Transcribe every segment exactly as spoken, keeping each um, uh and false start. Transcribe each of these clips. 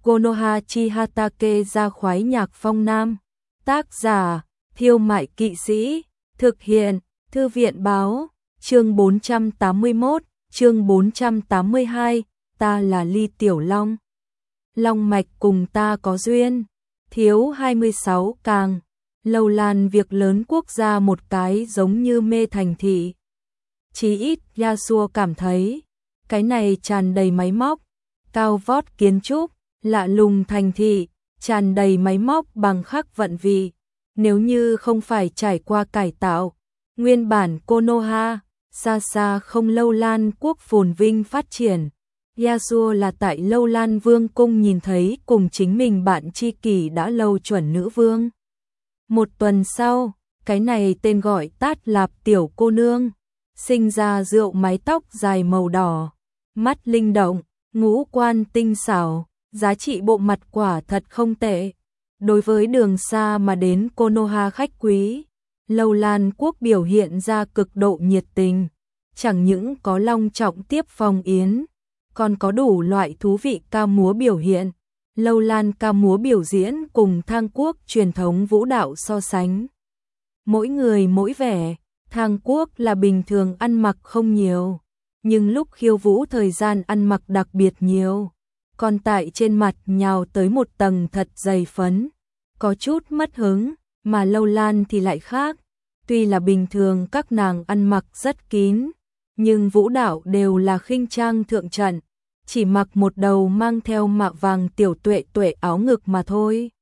Konoha chi Hatake ra khoái nhạc phong nam. Tác giả, Thiêu Mại Kỵ Sĩ. Thực hiện, Thư viện Báo. Chương bốn trăm tám mươi mốt, chương bốn trăm tám mươi hai, ta là Ly Tiểu Long. Long mạch cùng ta có duyên. Thiếu hai mươi sáu càng. Lâu lan việc lớn quốc gia một cái giống như mê thành thị. Chí ít Yasuo cảm thấy, cái này tràn đầy máy móc, cao vót kiến trúc, lạ lùng thành thị, tràn đầy máy móc bằng khắc vận vị. Nếu như không phải trải qua cải tạo, nguyên bản Konoha, xa xa không Lâu Lan quốc phồn vinh phát triển. Yasuo là tại Lâu Lan Vương cung nhìn thấy cùng chính mình bạn tri kỷ đã lâu chuẩn nữ vương. Một tuần sau, cái này tên gọi Tát Lạp tiểu cô nương, sinh ra rượu mái tóc dài màu đỏ, mắt linh động, ngũ quan tinh xảo, giá trị bộ mặt quả thật không tệ. Đối với đường xa mà đến Konoha khách quý, Lâu Lan quốc biểu hiện ra cực độ nhiệt tình, chẳng những có long trọng tiếp phong yến, còn có đủ loại thú vị ca múa biểu hiện. Lâu Lan ca múa biểu diễn cùng Thang quốc truyền thống vũ đạo so sánh. Mỗi người mỗi vẻ, Thang quốc là bình thường ăn mặc không nhiều, nhưng lúc khiêu vũ thời gian ăn mặc đặc biệt nhiều. Còn tại trên mặt nhào tới một tầng thật dày phấn, có chút mất hứng, mà Lâu Lan thì lại khác. Tuy là bình thường các nàng ăn mặc rất kín, nhưng vũ đạo đều là khinh trang thượng trận, chỉ mặc một đầu mang theo mạ vàng tiểu tuệ tuệ áo ngực mà thôi.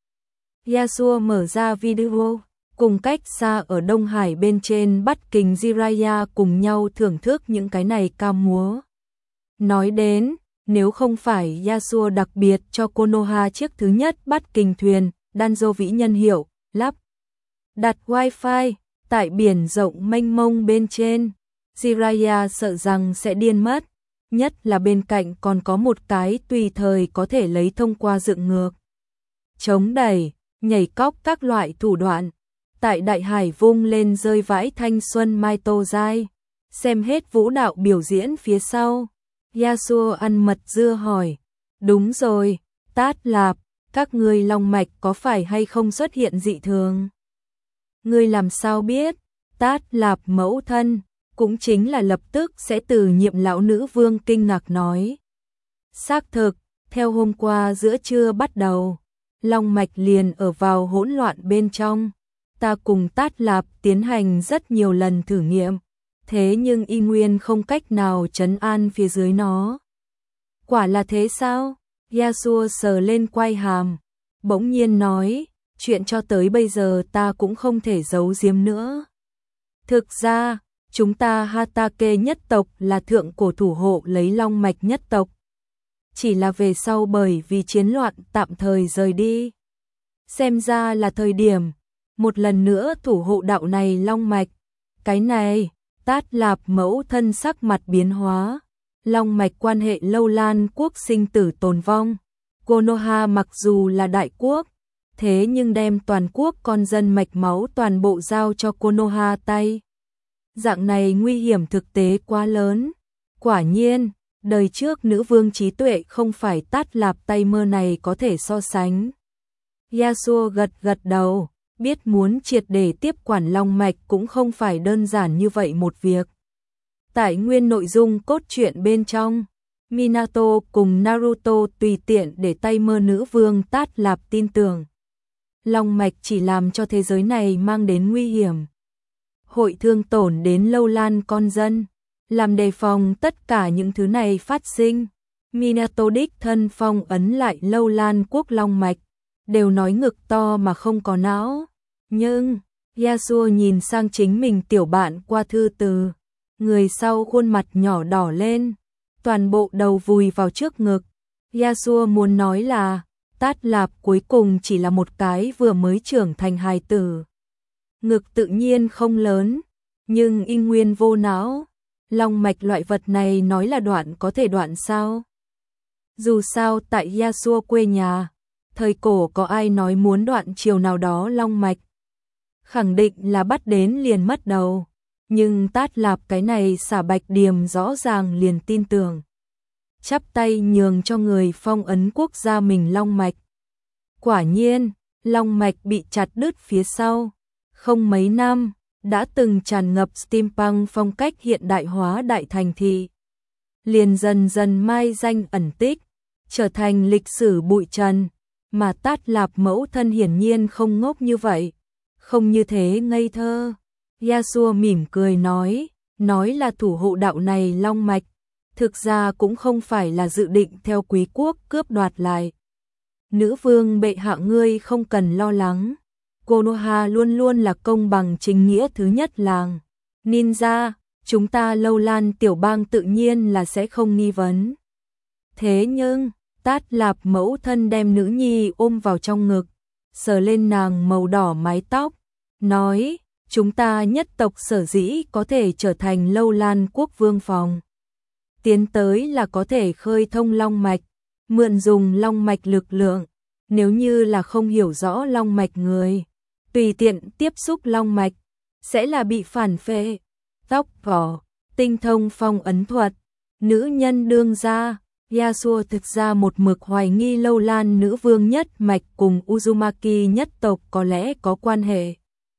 Yasuo mở ra video, cùng cách xa ở Đông Hải bên trên Bắt Kình Jiraiya cùng nhau thưởng thức những cái này ca múa. Nói đến, nếu không phải Yasuo đặc biệt cho Konoha chiếc thứ nhất Bắt Kình thuyền, Danzo vĩ nhân hiệu, lắp đặt wifi, tại biển rộng mênh mông bên trên, Jiraiya sợ rằng sẽ điên mất, nhất là bên cạnh còn có một cái tùy thời có thể lấy thông qua dựng ngược, chống đẩy, nhảy cóc các loại thủ đoạn, tại đại hải vung lên rơi vãi thanh xuân mai tô dai. Xem hết vũ đạo biểu diễn phía sau, Yasuo ăn mật dưa hỏi, đúng rồi, Tát Lạp, các ngươi long mạch có phải hay không xuất hiện dị thường? Ngươi làm sao biết? Tát Lạp mẫu thân, cũng chính là lập tức sẽ từ nhiệm lão nữ vương kinh ngạc nói. Xác thực, theo hôm qua giữa trưa bắt đầu, long mạch liền ở vào hỗn loạn bên trong. Ta cùng Tát Lạp tiến hành rất nhiều lần thử nghiệm, thế nhưng y nguyên không cách nào trấn an phía dưới nó. Quả là thế sao? Yasuo sờ lên quai hàm, bỗng nhiên nói, chuyện cho tới bây giờ ta cũng không thể giấu giếm nữa. Thực ra, chúng ta Hatake nhất tộc là thượng cổ thủ hộ lấy long mạch nhất tộc. Chỉ là về sau bởi vì chiến loạn tạm thời rời đi. Xem ra là thời điểm, một lần nữa thủ hộ đạo này long mạch. Cái này, Tát Lạp mẫu thân sắc mặt biến hóa. Long mạch quan hệ Lâu Lan quốc sinh tử tồn vong. Konoha mặc dù là đại quốc, thế nhưng đem toàn quốc con dân mạch máu toàn bộ giao cho Konoha tay. Dạng này nguy hiểm thực tế quá lớn. Quả nhiên, đời trước nữ vương trí tuệ không phải Tát Lạp tay mơ này có thể so sánh. Yasuo gật gật đầu, biết muốn triệt để tiếp quản long mạch cũng không phải đơn giản như vậy một việc. Tại nguyên nội dung cốt truyện bên trong, Minato cùng Naruto tùy tiện để tay mơ nữ vương Tát Lạp tin tưởng. Long mạch chỉ làm cho thế giới này mang đến nguy hiểm. Hội thương tổn đến Lâu Lan con dân, làm đề phòng tất cả những thứ này phát sinh. Minato đích thân phong ấn lại Lâu Lan quốc long mạch, đều nói ngực to mà không có não. Nhưng, Yasuo nhìn sang chính mình tiểu bạn qua thư từ, người sau khuôn mặt nhỏ đỏ lên, toàn bộ đầu vùi vào trước ngực. Yasuo muốn nói là, Tát Lạp cuối cùng chỉ là một cái vừa mới trưởng thành hài tử. Ngực tự nhiên không lớn, nhưng y nguyên vô não. Long mạch loại vật này nói là đoạn có thể đoạn sao? Dù sao tại Yasuo quê nhà, thời cổ có ai nói muốn đoạn chiều nào đó long mạch. Khẳng định là bắt đến liền mất đầu. Nhưng Tát Lạp cái này xả bạch điềm rõ ràng liền tin tưởng. chắp tay nhường cho người phong ấn quốc gia mình long mạch. Quả nhiên, long mạch bị chặt đứt phía sau. Không mấy năm, đã từng tràn ngập steampunk phong cách hiện đại hóa đại thành thị. Liền dần dần mai danh ẩn tích, trở thành lịch sử bụi trần, mà Tát Lạp mẫu thân hiển nhiên không ngốc như vậy, không như thế ngây thơ. Yasuo mỉm cười nói, nói là thủ hộ đạo này long mạch, thực ra cũng không phải là dự định theo quý quốc cướp đoạt lại. Nữ vương bệ hạ ngươi không cần lo lắng, Konoha luôn luôn là công bằng chính nghĩa thứ nhất làng ninja, chúng ta Lâu Lan tiểu bang tự nhiên là sẽ không nghi vấn. Thế nhưng, Tát Lạp mẫu thân đem nữ nhi ôm vào trong ngực, sờ lên nàng màu đỏ mái tóc, nói, chúng ta nhất tộc sở dĩ có thể trở thành Lâu Lan quốc vương phòng. Tiến tới là có thể khơi thông long mạch, mượn dùng long mạch lực lượng, nếu như là không hiểu rõ long mạch người, tùy tiện tiếp xúc long mạch, sẽ là bị phản phệ. Tóc vỏ, tinh thông phong ấn thuật, nữ nhân đương gia, Yasuo thực ra một mực hoài nghi Lâu Lan nữ vương nhất mạch cùng Uzumaki nhất tộc có lẽ có quan hệ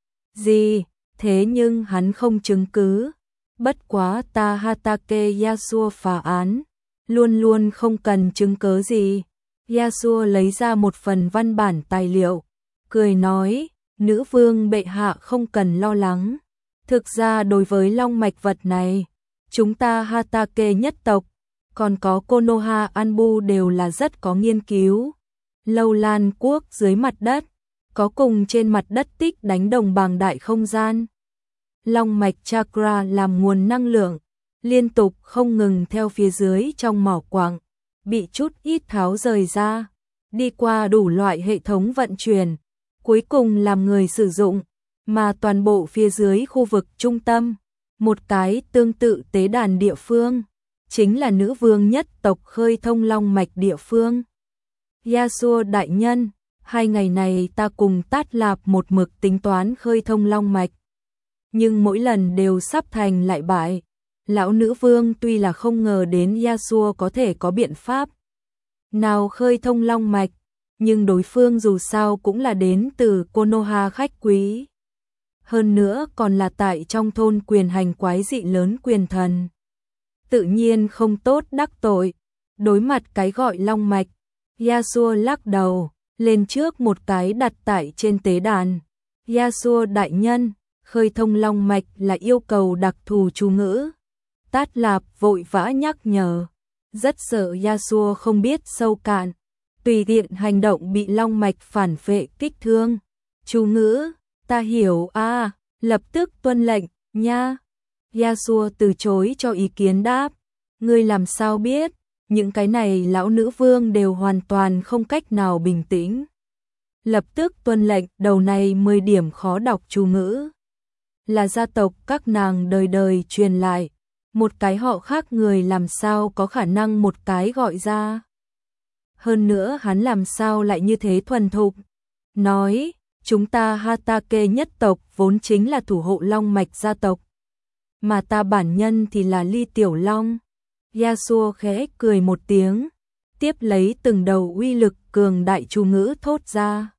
gì, thế nhưng hắn không chứng cứ. Bất quá ta Hatake Yasuo phá án, luôn luôn không cần chứng cứ gì. Yasuo lấy ra một phần văn bản tài liệu, cười nói, nữ vương bệ hạ không cần lo lắng. Thực ra đối với long mạch vật này, chúng ta Hatake nhất tộc, còn có Konoha Anbu đều là rất có nghiên cứu. Lâu Lan quốc dưới mặt đất, có cùng trên mặt đất tích đánh đồng bằng đại không gian. Long mạch chakra làm nguồn năng lượng, liên tục không ngừng theo phía dưới trong mỏ quặng, bị chút ít tháo rời ra, đi qua đủ loại hệ thống vận chuyển, cuối cùng làm người sử dụng, mà toàn bộ phía dưới khu vực trung tâm, một cái tương tự tế đàn địa phương, chính là nữ vương nhất tộc khơi thông long mạch địa phương. Yasuo đại nhân, hai ngày này ta cùng Tát Lạp một mực tính toán khơi thông long mạch, nhưng mỗi lần đều sắp thành lại bại. Lão nữ vương tuy là không ngờ đến Yasuo có thể có biện pháp nào khơi thông long mạch, nhưng đối phương dù sao cũng là đến từ Konoha khách quý. Hơn nữa còn là tại trong thôn quyền hành quái dị lớn quyền thần. Tự nhiên không tốt đắc tội. Đối mặt cái gọi long mạch, Yasuo lắc đầu, lên trước một cái đặt tại trên tế đàn. Yasuo đại nhân, khơi thông long mạch là yêu cầu đặc thù chú ngữ. Tát Lạp vội vã nhắc nhở, rất sợ Yasuo không biết sâu cạn, tùy tiện hành động bị long mạch phản phệ kích thương. Chú ngữ, ta hiểu a, à, lập tức tuân lệnh, nha. Yasuo từ chối cho ý kiến đáp, ngươi làm sao biết, những cái này lão nữ vương đều hoàn toàn không cách nào bình tĩnh. Lập tức tuân lệnh, đầu này mười điểm khó đọc chú ngữ. Là gia tộc các nàng đời đời truyền lại, một cái họ khác người làm sao có khả năng một cái gọi ra. Hơn nữa hắn làm sao lại như thế thuần thục. Nói, chúng ta Hatake nhất tộc vốn chính là thủ hộ long mạch gia tộc, mà ta bản nhân thì là Ly Tiểu Long. Yasuo khẽ cười một tiếng, tiếp lấy từng đầu uy lực cường đại chú ngữ thốt ra.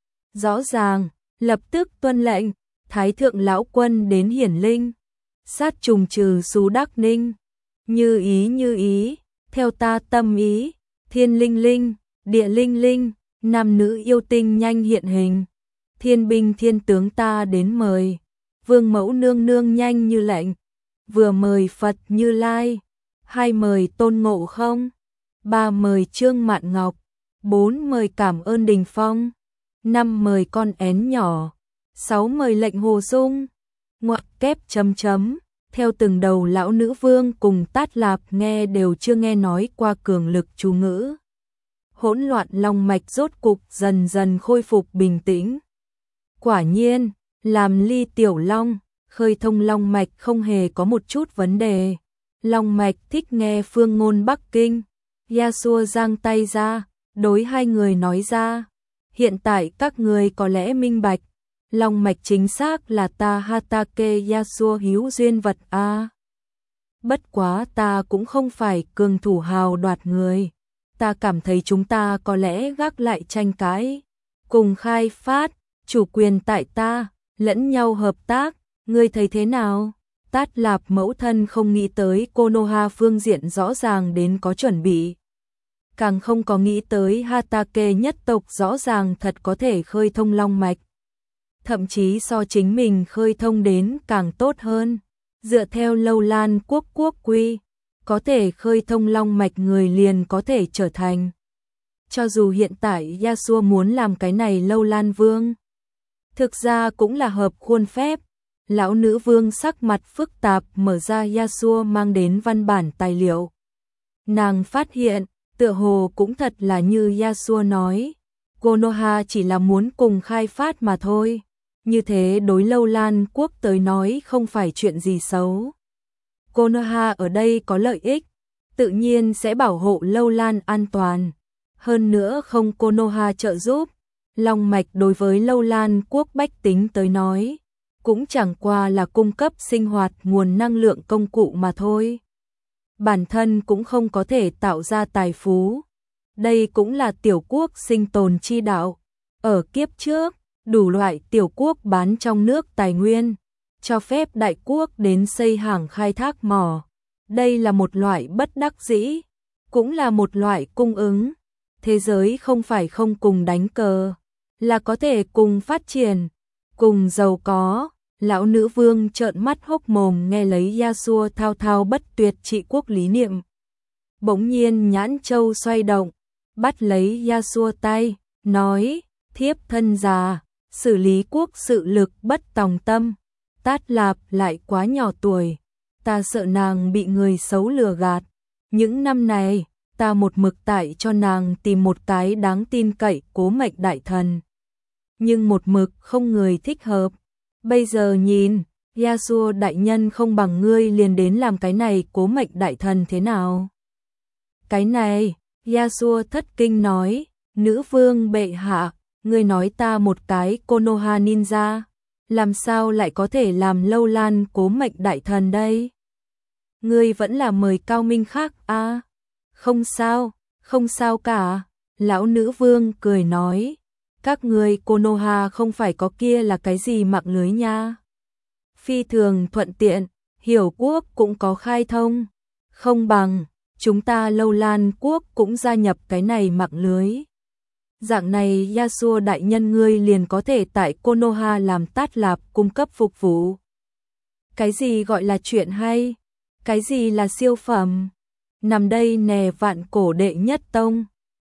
Rõ ràng, lập tức tuân lệnh, Thái thượng lão quân đến hiển linh, sát trùng trừ xú đắc ninh, như ý như ý, theo ta tâm ý, thiên linh linh, địa linh linh, nam nữ yêu tinh nhanh hiện hình, thiên binh thiên tướng ta đến mời, vương mẫu nương nương nhanh như lệnh, vừa mời Phật Như Lai, hai mời Tôn Ngộ Không, ba mời Trương Mạn Ngọc, bốn mời Cảm ơn Đình Phong, năm mời con én nhỏ, sáu mời lệnh Hồ Dung, ngoặc kép chấm chấm, theo từng đầu lão nữ vương cùng Tát Lạp nghe đều chưa nghe nói qua cường lực chú ngữ. Hỗn loạn long mạch rốt cục dần dần khôi phục bình tĩnh. Quả nhiên, làm Ly Tiểu Long, khơi thông long mạch không hề có một chút vấn đề. Long mạch thích nghe phương ngôn Bắc Kinh. Yasuo giang tay ra, đối hai người nói ra, hiện tại các người có lẽ minh bạch, long mạch chính xác là ta Hatake Yasuo hữu duyên vật a. bất quá ta cũng không phải cường thủ hào đoạt người. Ta cảm thấy chúng ta có lẽ gác lại tranh cãi, cùng khai phát, chủ quyền tại ta, lẫn nhau hợp tác, ngươi thấy thế nào? Tát Lạp mẫu thân không nghĩ tới Konoha phương diện rõ ràng đến có chuẩn bị. Càng không có nghĩ tới Hatake nhất tộc rõ ràng thật có thể khơi thông long mạch. Thậm chí so chính mình khơi thông đến càng tốt hơn. Dựa theo Lâu Lan quốc quốc quy, có thể khơi thông long mạch người liền có thể trở thành. Cho dù hiện tại Yasuo muốn làm cái này Lâu Lan vương, thực ra cũng là hợp khuôn phép. Lão nữ vương sắc mặt phức tạp mở ra Yasuo mang đến văn bản tài liệu. Nàng phát hiện, tựa hồ cũng thật là như Yasuo nói, Konoha chỉ là muốn cùng khai phát mà thôi. Như thế đối Lâu Lan quốc tới nói không phải chuyện gì xấu. Konoha ở đây có lợi ích, tự nhiên sẽ bảo hộ Lâu Lan an toàn. Hơn nữa không Konoha trợ giúp, long mạch đối với Lâu Lan quốc bách tính tới nói, cũng chẳng qua là cung cấp sinh hoạt nguồn năng lượng công cụ mà thôi. Bản thân cũng không có thể tạo ra tài phú. Đây cũng là tiểu quốc sinh tồn chi đạo. Ở kiếp trước, đủ loại tiểu quốc bán trong nước tài nguyên, cho phép đại quốc đến xây hàng khai thác mỏ. Đây là một loại bất đắc dĩ, cũng là một loại cung ứng. Thế giới không phải không cùng đánh cờ, là có thể cùng phát triển, cùng giàu có. Lão nữ vương trợn mắt hốc mồm nghe lấy Yasuo thao thao bất tuyệt trị quốc lý niệm. Bỗng nhiên nhãn châu xoay động, bắt lấy Yasuo tay, nói, thiếp thân già, xử lý quốc sự lực bất tòng tâm. Tát Lạp lại quá nhỏ tuổi, ta sợ nàng bị người xấu lừa gạt. Những năm này, ta một mực tại cho nàng tìm một cái đáng tin cậy cố mệnh đại thần. Nhưng một mực không người thích hợp. Bây giờ nhìn, Yasuo đại nhân không bằng ngươi liền đến làm cái này cố mệnh đại thần thế nào? Cái này, Yasuo thất kinh nói, nữ vương bệ hạ, ngươi nói ta một cái Konoha ninja, làm sao lại có thể làm Lâu Lan cố mệnh đại thần đây? Ngươi vẫn là mời cao minh khác à? Không sao, không sao cả, lão nữ vương cười nói. Các người Konoha không phải có kia là cái gì mạng lưới nha. Phi thường thuận tiện, hiểu quốc cũng có khai thông. Không bằng, chúng ta Lâu Lan quốc cũng gia nhập cái này mạng lưới. Dạng này Yasuo đại nhân ngươi liền có thể tại Konoha làm Tát Lạp cung cấp phục vụ. Cái gì gọi là chuyện hay? Cái gì là siêu phẩm? Nằm đây nè vạn cổ đệ nhất tông.